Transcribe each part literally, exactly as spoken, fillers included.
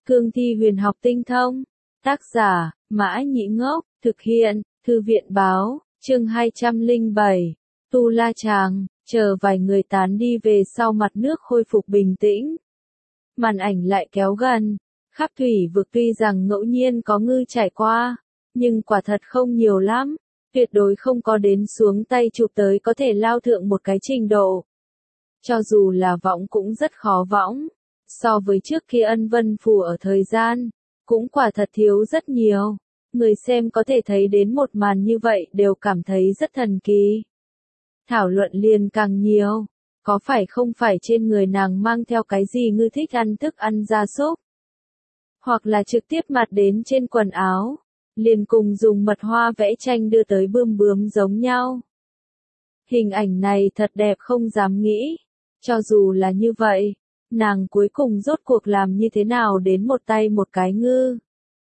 Cương thi huyền học tinh thông. Tác giả, Mã Nhĩ Ngốc, thực hiện, Thư viện báo, chương hai trăm lẻ bảy, Tu La Chàng, chờ vài người tán đi về sau mặt nước khôi phục bình tĩnh. Màn ảnh lại kéo gần, khắp thủy vực tuy rằng ngẫu nhiên có ngư trải qua, nhưng quả thật không nhiều lắm, tuyệt đối không có đến xuống tay chụp tới có thể lao thượng một cái trình độ. Cho dù là võng cũng rất khó võng, so với trước khi Ân Vân Phù ở thời gian, cũng quả thật thiếu rất nhiều. Người xem có thể thấy đến một màn như vậy đều cảm thấy rất thần kỳ. Thảo luận liền càng nhiều, có phải không phải trên người nàng mang theo cái gì ngư thích ăn thức ăn gia súc, hoặc là trực tiếp mặt đến trên quần áo, liền cùng dùng mật hoa vẽ tranh đưa tới bươm bướm giống nhau. Hình ảnh này thật đẹp không dám nghĩ, cho dù là như vậy, nàng cuối cùng rốt cuộc làm như thế nào đến một tay một cái ngư.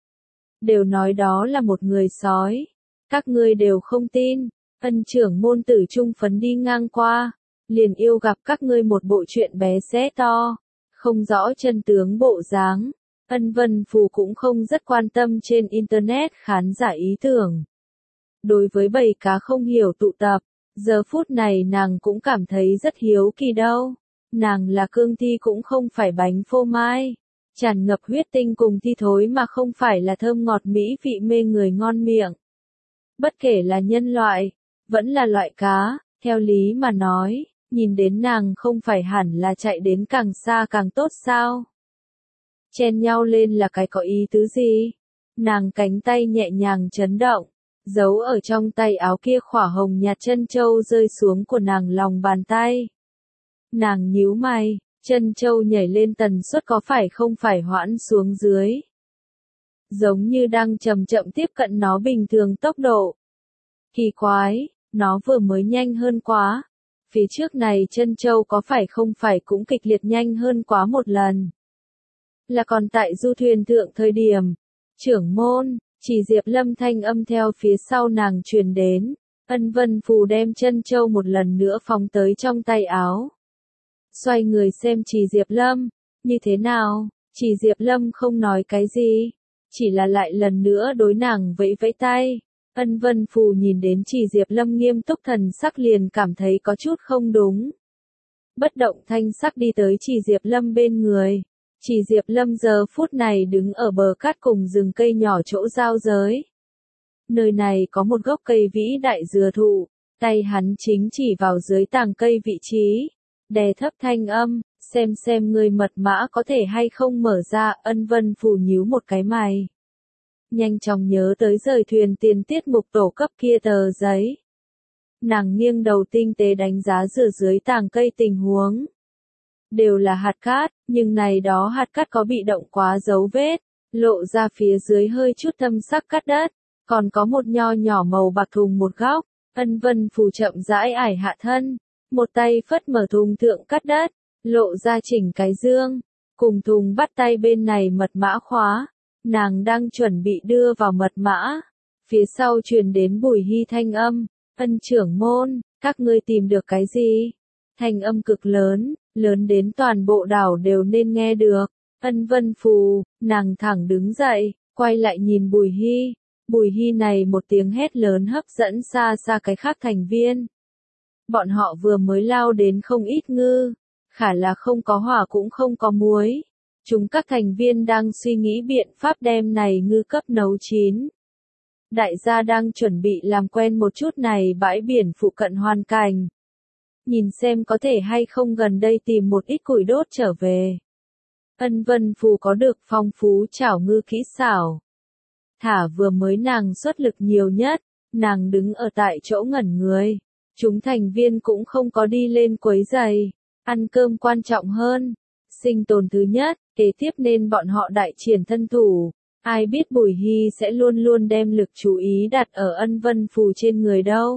Đều nói đó là một người sói, các ngươi đều không tin. Ân trưởng môn tử trung phấn đi ngang qua, liền yêu gặp các ngươi một bộ chuyện bé xé to, không rõ chân tướng bộ dáng. Ân Vân Phù cũng không rất quan tâm trên internet khán giả ý tưởng. Đối với bầy cá không hiểu tụ tập, giờ phút này nàng cũng cảm thấy rất hiếu kỳ đâu. Nàng là cương thi cũng không phải bánh phô mai, tràn ngập huyết tinh cùng thi thối mà không phải là thơm ngọt mỹ vị mê người ngon miệng. Bất kể là nhân loại, vẫn là loại cá, theo lý mà nói, nhìn đến nàng không phải hẳn là chạy đến càng xa càng tốt sao? Chen nhau lên là cái có ý tứ gì? Nàng cánh tay nhẹ nhàng chấn động, giấu ở trong tay áo kia khỏa hồng nhạt chân châu rơi xuống của nàng lòng bàn tay. Nàng nhíu mày, chân châu nhảy lên tần suất có phải không phải hoãn xuống dưới. Giống như đang chậm chậm tiếp cận nó bình thường tốc độ. Kỳ quái, nó vừa mới nhanh hơn quá. Phía trước này chân châu có phải không phải cũng kịch liệt nhanh hơn quá một lần. Là còn tại du thuyền thượng thời điểm. Trưởng môn, chỉ Diệp Lâm thanh âm theo phía sau nàng truyền đến. Ân Vân Phù đem chân châu một lần nữa phóng tới trong tay áo. Xoay người xem Chỉ Diệp Lâm, như thế nào? Chỉ Diệp Lâm không nói cái gì, chỉ là lại lần nữa đối nàng vẫy vẫy tay. Ân Vân Phù nhìn đến Chỉ Diệp Lâm nghiêm túc thần sắc liền cảm thấy có chút không đúng. Bất động thanh sắc đi tới Chỉ Diệp Lâm bên người. Chỉ Diệp Lâm giờ phút này đứng ở bờ cát cùng rừng cây nhỏ chỗ giao giới. Nơi này có một gốc cây vĩ đại dừa thụ, tay hắn chính chỉ vào dưới tàng cây vị trí. Đè thấp thanh âm, xem xem người mật mã có thể hay không mở ra. Ân Vân Phù nhíu một cái mày. Nhanh chóng nhớ tới rời thuyền tiền tiết mục tổ cấp kia tờ giấy. Nàng nghiêng đầu tinh tế đánh giá rửa dưới tàng cây tình huống. Đều là hạt cát, nhưng này đó hạt cát có bị động quá dấu vết, lộ ra phía dưới hơi chút thâm sắc cát đất, còn có một nho nhỏ màu bạc thùng một góc. Ân Vân Phù chậm rãi ải hạ thân. Một tay phất mở thùng thượng cắt đất, lộ ra chỉnh cái dương, cùng thùng bắt tay bên này mật mã khóa, nàng đang chuẩn bị đưa vào mật mã, phía sau truyền đến Bùi Hy thanh âm, Ân trưởng môn, các ngươi tìm được cái gì? Thanh âm cực lớn, lớn đến toàn bộ đảo đều nên nghe được. Ân Vân Phù, nàng thẳng đứng dậy, quay lại nhìn Bùi Hy, Bùi Hy này một tiếng hét lớn hấp dẫn xa xa cái khác thành viên. Bọn họ vừa mới lao đến không ít ngư, khả là không có hỏa cũng không có muối. Chúng các thành viên đang suy nghĩ biện pháp đem này ngư cấp nấu chín. Đại gia đang chuẩn bị làm quen một chút này bãi biển phụ cận hoàn cảnh. Nhìn xem có thể hay không gần đây tìm một ít củi đốt trở về. Ân Vân Phù có được phong phú chảo ngư kỹ xảo. Thả vừa mới nàng xuất lực nhiều nhất, nàng đứng ở tại chỗ ngẩn người. Chúng thành viên cũng không có đi lên quấy giày, ăn cơm quan trọng hơn, sinh tồn thứ nhất, kế tiếp nên bọn họ đại triển thân thủ, ai biết Bùi Hy sẽ luôn luôn đem lực chú ý đặt ở Ân Vân Phù trên người đâu.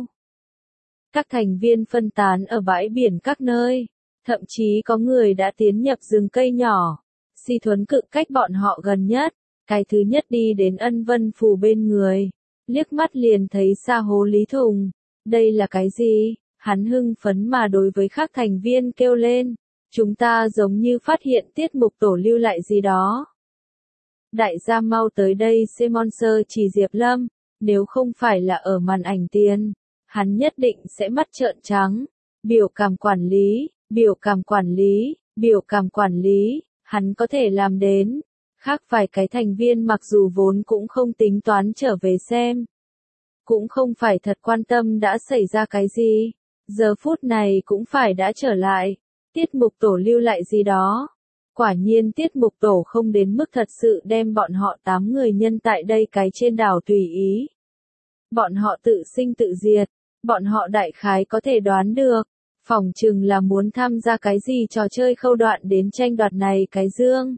Các thành viên phân tán ở bãi biển các nơi, thậm chí có người đã tiến nhập rừng cây nhỏ, Si Thuấn cự cách bọn họ gần nhất, cái thứ nhất đi đến Ân Vân Phù bên người, liếc mắt liền thấy xa hố lý thùng. Đây là cái gì? Hắn hưng phấn mà đối với các thành viên kêu lên. Chúng ta giống như phát hiện tiết mục tổ lưu lại gì đó. đại gia mau tới đây xem monster chỉ Diệp Lâm, nếu không phải là ở màn ảnh tiền, hắn nhất định sẽ mắt trợn trắng. Biểu cảm quản lý, biểu cảm quản lý, biểu cảm quản lý, hắn có thể làm đến. Khác vài cái thành viên mặc dù vốn cũng không tính toán trở về xem. Cũng không phải thật quan tâm đã xảy ra cái gì. Giờ phút này cũng phải đã trở lại. Tiết mục tổ lưu lại gì đó. Quả nhiên tiết mục tổ không đến mức thật sự đem bọn họ tám người nhân tại đây cái trên đảo tùy ý. Bọn họ tự sinh tự diệt. Bọn họ đại khái có thể đoán được. Phỏng chừng là muốn tham gia cái gì trò chơi khâu đoạn đến tranh đoạt này cái dương.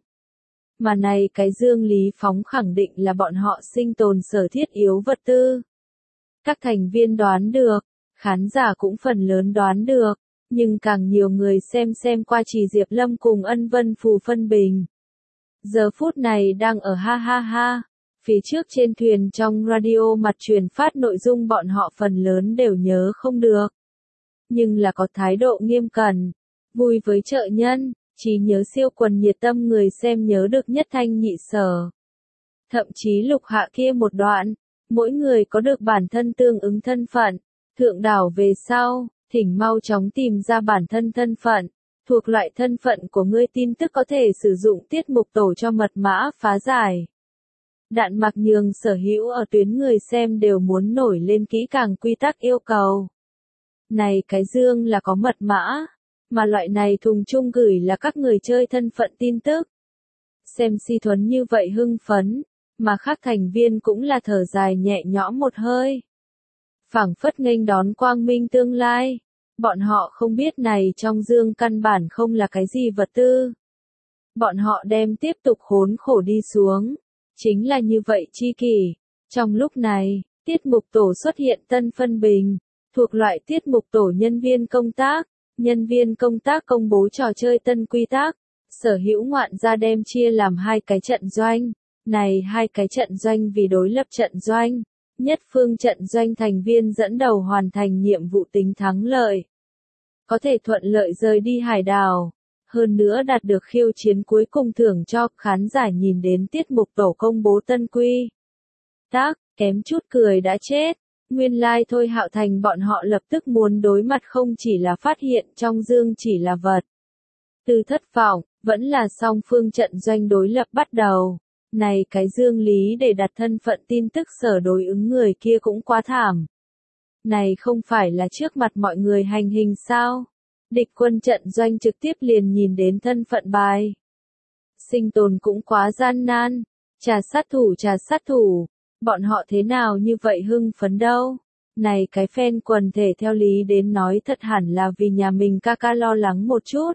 Mà này cái dương Lý Phóng khẳng định là bọn họ sinh tồn sở thiết yếu vật tư. Các thành viên đoán được, khán giả cũng phần lớn đoán được, nhưng càng nhiều người xem xem qua chỉ Diệp Lâm cùng Ân Vân Phù phân bình. Giờ phút này đang ở ha ha ha, phía trước trên thuyền trong radio mặt truyền phát nội dung bọn họ phần lớn đều nhớ không được. Nhưng là có thái độ nghiêm cẩn, vui với trợ nhân, trí nhớ siêu quần nhiệt tâm người xem nhớ được nhất thanh nhị sở. Thậm chí lục hạ kia một đoạn, mỗi người có được bản thân tương ứng thân phận, thượng đảo về sau, thỉnh mau chóng tìm ra bản thân thân phận, thuộc loại thân phận của ngươi tin tức có thể sử dụng tiết mục tổ cho mật mã phá giải. Đạn mặc nhường sở hữu ở tuyến người xem đều muốn nổi lên kỹ càng quy tắc yêu cầu. Này cái dương là có mật mã, mà loại này thùng chung gửi là các người chơi thân phận tin tức. Xem Si Thuấn như vậy hưng phấn, mà khác thành viên cũng là thở dài nhẹ nhõm một hơi. Phảng phất nghênh đón quang minh tương lai, bọn họ không biết này trong dương căn bản không là cái gì vật tư. Bọn họ đem tiếp tục khốn khổ đi xuống, chính là như vậy chi kỷ. Trong lúc này, tiết mục tổ xuất hiện tân phân bình, thuộc loại tiết mục tổ nhân viên công tác. Nhân viên công tác công bố trò chơi tân quy tắc, sở hữu ngoạn gia đem chia làm hai cái trận doanh, này hai cái trận doanh vì đối lập trận doanh, nhất phương trận doanh thành viên dẫn đầu hoàn thành nhiệm vụ tính thắng lợi. Có thể thuận lợi rời đi hải đảo, hơn nữa đạt được khiêu chiến cuối cùng thưởng cho khán giả nhìn đến tiết mục tổ công bố tân quy tắc, kém chút cười đã chết. Nguyên lai like thôi Hạo Thành bọn họ lập tức muốn đối mặt không chỉ là phát hiện trong dương chỉ là vật từ thất vọng, vẫn là song phương trận doanh đối lập bắt đầu. Này cái dương Lý để đặt thân phận tin tức sở đối ứng người kia cũng quá thảm. Này không phải là trước mặt mọi người hành hình sao? Địch quân trận doanh trực tiếp liền nhìn đến thân phận bài. Sinh tồn cũng quá gian nan. Trà sát thủ trà sát thủ. Bọn họ thế nào như vậy hưng phấn đâu? Này cái fan quần thể theo lý đến nói thật hẳn là vì nhà mình ca ca lo lắng một chút.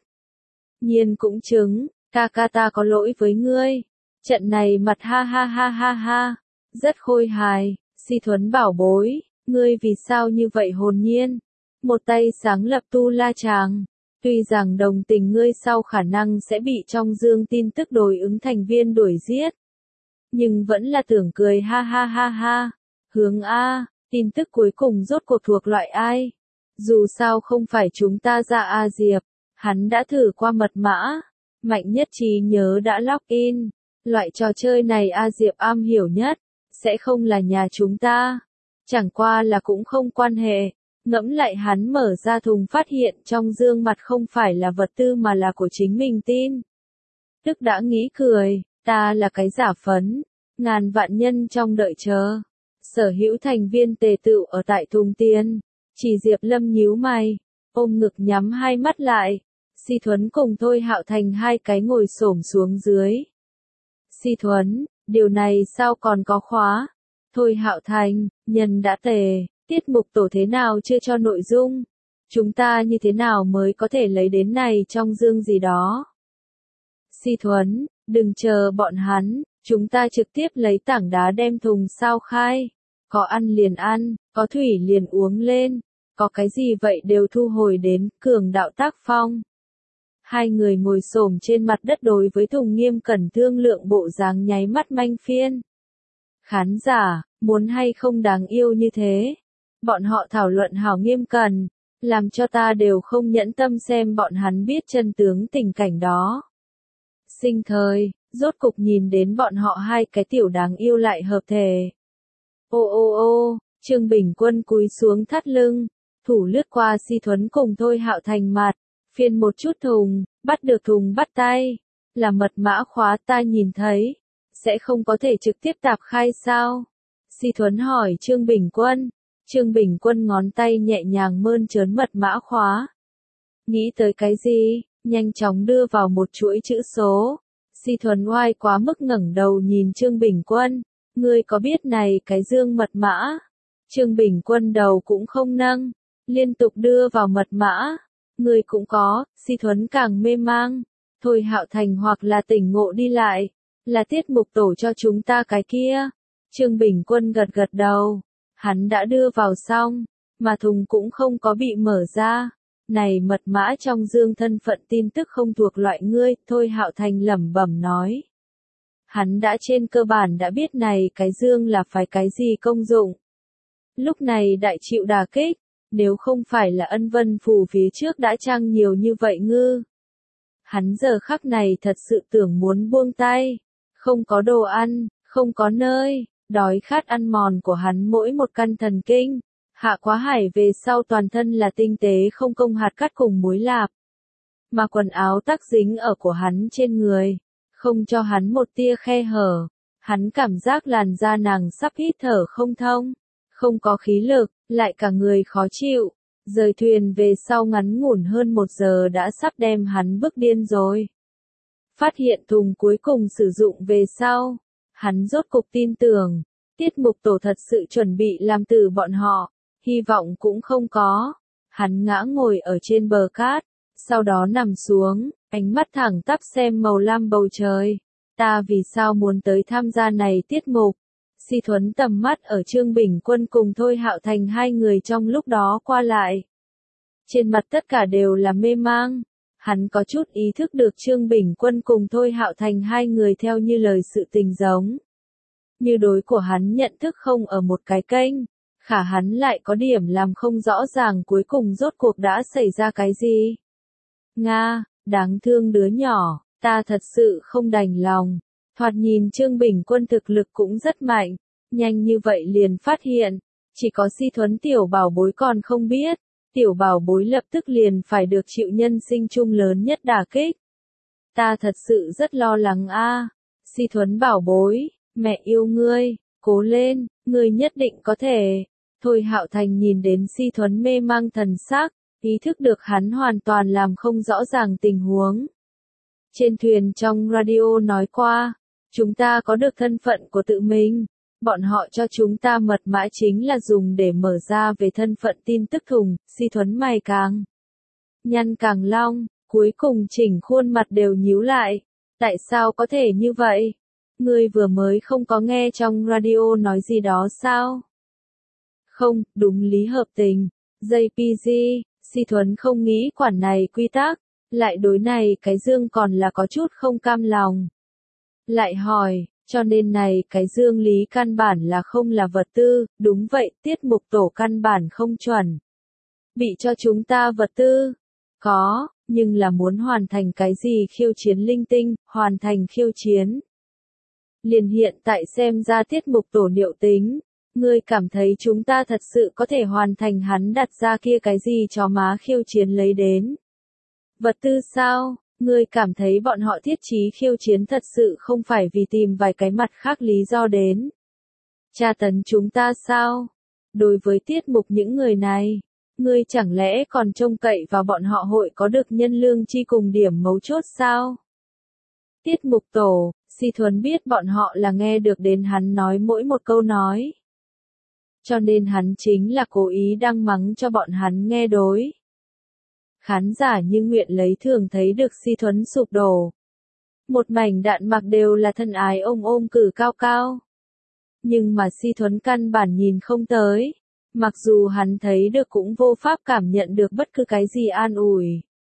Nhiên cũng chứng, ca ca ta có lỗi với ngươi. Trận này mặt ha ha ha ha ha, rất khôi hài. Si Thuấn bảo bối, ngươi vì sao như vậy hồn nhiên? Một tay sáng lập tu la chàng. Tuy rằng đồng tình ngươi sau khả năng sẽ bị trong dương tin tức đối ứng thành viên đuổi giết. Nhưng vẫn là tưởng cười ha ha ha ha. Hướng A, tin tức cuối cùng rốt cuộc thuộc loại ai? Dù sao không phải chúng ta ra A Diệp, hắn đã thử qua mật mã, mạnh nhất trí nhớ đã login. Loại trò chơi này A Diệp am hiểu nhất, sẽ không là nhà chúng ta. Chẳng qua là cũng không quan hệ, ngẫm lại hắn mở ra thùng phát hiện trong dương mặt không phải là vật tư mà là của chính mình tin. Tức đã nghĩ cười. Ta là cái giả phấn, ngàn vạn nhân trong đợi chờ. Sở hữu thành viên tề tựu ở tại thùng tiền, chỉ Diệp Lâm nhíu mày, ôm ngực nhắm hai mắt lại. Si Thuấn cùng Thôi Hạo Thành hai cái ngồi xổm xuống dưới. Si Thuấn, điều này sao còn có khóa? Thôi Hạo Thành, nhân đã tề, tiết mục tổ thế nào chưa cho nội dung? Chúng ta như thế nào mới có thể lấy đến này trong dương gì đó? Si Thuấn, đừng chờ bọn hắn, chúng ta trực tiếp lấy tảng đá đem thùng sao khai. Có ăn liền ăn, có thủy liền uống lên, có cái gì vậy đều thu hồi đến, cường đạo tác phong. Hai người ngồi xổm trên mặt đất đối với thùng nghiêm cẩn thương lượng bộ dáng nháy mắt manh phiên. Khán giả, muốn hay không đáng yêu như thế? Bọn họ thảo luận hảo nghiêm cẩn, làm cho ta đều không nhẫn tâm xem bọn hắn biết chân tướng tình cảnh đó. Sinh thời, rốt cục nhìn đến bọn họ hai cái tiểu đáng yêu lại hợp thể. Ô ô ô, Trương Bình Quân cúi xuống thắt lưng, thủ lướt qua Si Thuấn cùng Thôi Hạo Thành mặt, phiên một chút thùng, bắt được thùng bắt tay, là mật mã khóa ta nhìn thấy, sẽ không có thể trực tiếp tạp khai sao? Si Thuấn hỏi Trương Bình Quân, Trương Bình Quân ngón tay nhẹ nhàng mơn trớn mật mã khóa. Nghĩ tới cái gì, nhanh chóng đưa vào một chuỗi chữ số. Si Thuấn oai quá mức ngẩng đầu nhìn Trương Bình Quân, ngươi có biết này cái dương mật mã? Trương Bình Quân đầu cũng không nâng, liên tục đưa vào mật mã. Ngươi cũng có, Si Thuấn càng mê mang. Thôi Hạo Thành hoặc là tỉnh ngộ đi lại, là tiết mục tổ cho chúng ta cái kia. Trương Bình Quân gật gật đầu, hắn đã đưa vào xong, mà thùng cũng không có bị mở ra. Này mật mã trong dương thân phận tin tức không thuộc loại ngươi, Thôi Hạo Thành lẩm bẩm nói. Hắn đã trên cơ bản đã biết này cái dương là phải cái gì công dụng. Lúc này đại chịu đả kích, nếu không phải là ân vân phù phía trước đã trang nhiều như vậy ngư. Hắn giờ khắc này thật sự tưởng muốn buông tay, không có đồ ăn, không có nơi, đói khát ăn mòn của hắn mỗi một căn thần kinh. Hạ Quá Hải về sau toàn thân là tinh tế không công hạt cắt cùng muối lạp. Mà quần áo tắc dính ở của hắn trên người, không cho hắn một tia khe hở. Hắn cảm giác làn da nàng sắp hít thở không thông, không có khí lực, lại cả người khó chịu. Rời thuyền về sau ngắn ngủn hơn một giờ đã sắp đem hắn bức điên rồi. Phát hiện thùng cuối cùng sử dụng về sau, hắn rốt cục tin tưởng, tiết mục tổ thật sự chuẩn bị làm từ bọn họ, hy vọng cũng không có. Hắn ngã ngồi ở trên bờ cát, sau đó nằm xuống, ánh mắt thẳng tắp xem màu lam bầu trời. Ta vì sao muốn tới tham gia này tiết mục? Si Thuấn tầm mắt ở Trương Bình Quân cùng Thôi Hạo Thành hai người trong lúc đó qua lại. Trên mặt tất cả đều là mê mang. Hắn có chút ý thức được Trương Bình Quân cùng Thôi Hạo Thành hai người theo như lời sự tình giống. Như đối của hắn nhận thức không ở một cái kênh, khả hắn lại có điểm làm không rõ ràng cuối cùng rốt cuộc đã xảy ra cái gì. Nga, đáng thương đứa nhỏ, ta thật sự không đành lòng. Thoạt nhìn Trương Bình Quân thực lực cũng rất mạnh, nhanh như vậy liền phát hiện, chỉ có Si Thuấn tiểu bảo bối còn không biết, tiểu bảo bối lập tức liền phải được chịu nhân sinh chung lớn nhất đả kích. Ta thật sự rất lo lắng a. Si Thuấn bảo bối, mẹ yêu ngươi, cố lên, ngươi nhất định có thể. Thôi Hạo Thành nhìn đến Si Thuấn mê mang thần sắc, ý thức được hắn hoàn toàn làm không rõ ràng tình huống. Trên thuyền trong radio nói qua, chúng ta có được thân phận của tự mình, bọn họ cho chúng ta mật mã chính là dùng để mở ra về thân phận tin tức thùng. Si Thuấn mày càng nhăn càng long, cuối cùng chỉnh khuôn mặt đều nhíu lại. Tại sao có thể như vậy? Ngươi vừa mới không có nghe trong radio nói gì đó sao? Không, đúng lý hợp tình. gi pê giê, Si Thuấn không nghĩ quản này quy tắc, lại đối này cái dương còn là có chút không cam lòng. Lại hỏi, cho nên này cái dương lý căn bản là không là vật tư, đúng vậy, tiết mục tổ căn bản không chuẩn. Bị cho chúng ta vật tư, có, nhưng là muốn hoàn thành cái gì khiêu chiến linh tinh, hoàn thành khiêu chiến. Liền hiện tại xem ra tiết mục tổ liệu tính, ngươi cảm thấy chúng ta thật sự có thể hoàn thành hắn đặt ra kia cái gì cho má khiêu chiến lấy đến. Vật tư sao? Ngươi cảm thấy bọn họ thiết chí khiêu chiến thật sự không phải vì tìm vài cái mặt khác lý do đến. Tra tấn chúng ta sao? Đối với tiết mục những người này, ngươi chẳng lẽ còn trông cậy vào bọn họ hội có được nhân lương chi cùng điểm mấu chốt sao? Tiết mục tổ, Si Thuấn biết bọn họ là nghe được đến hắn nói mỗi một câu nói. Cho nên hắn chính là cố ý đang mắng cho bọn hắn nghe đối. Khán giả như nguyện lấy thường thấy được Si Thuấn sụp đổ. Một mảnh đạn mặc đều là thân ái ôm ôm cử cao cao. Nhưng mà Si Thuấn căn bản nhìn không tới. Mặc dù hắn thấy được cũng vô pháp cảm nhận được bất cứ cái gì an ủi.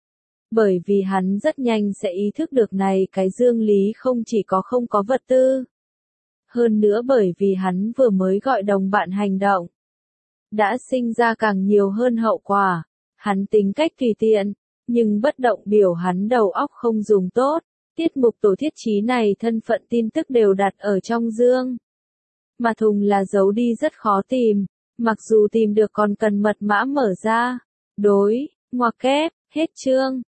Bởi vì hắn rất nhanh sẽ ý thức được này cái dương lý không chỉ có không có vật tư. Hơn nữa bởi vì hắn vừa mới gọi đồng bạn hành động. Đã sinh ra càng nhiều hơn hậu quả. Hắn tính cách tùy tiện, nhưng bất động biểu hắn đầu óc không dùng tốt, Tiết mục tổ thiết trí này thân phận tin tức đều đặt ở trong dương. Mà thùng là giấu đi rất khó tìm, mặc dù tìm được còn cần mật mã mở ra. Đối, ngoặc kép, hết chương.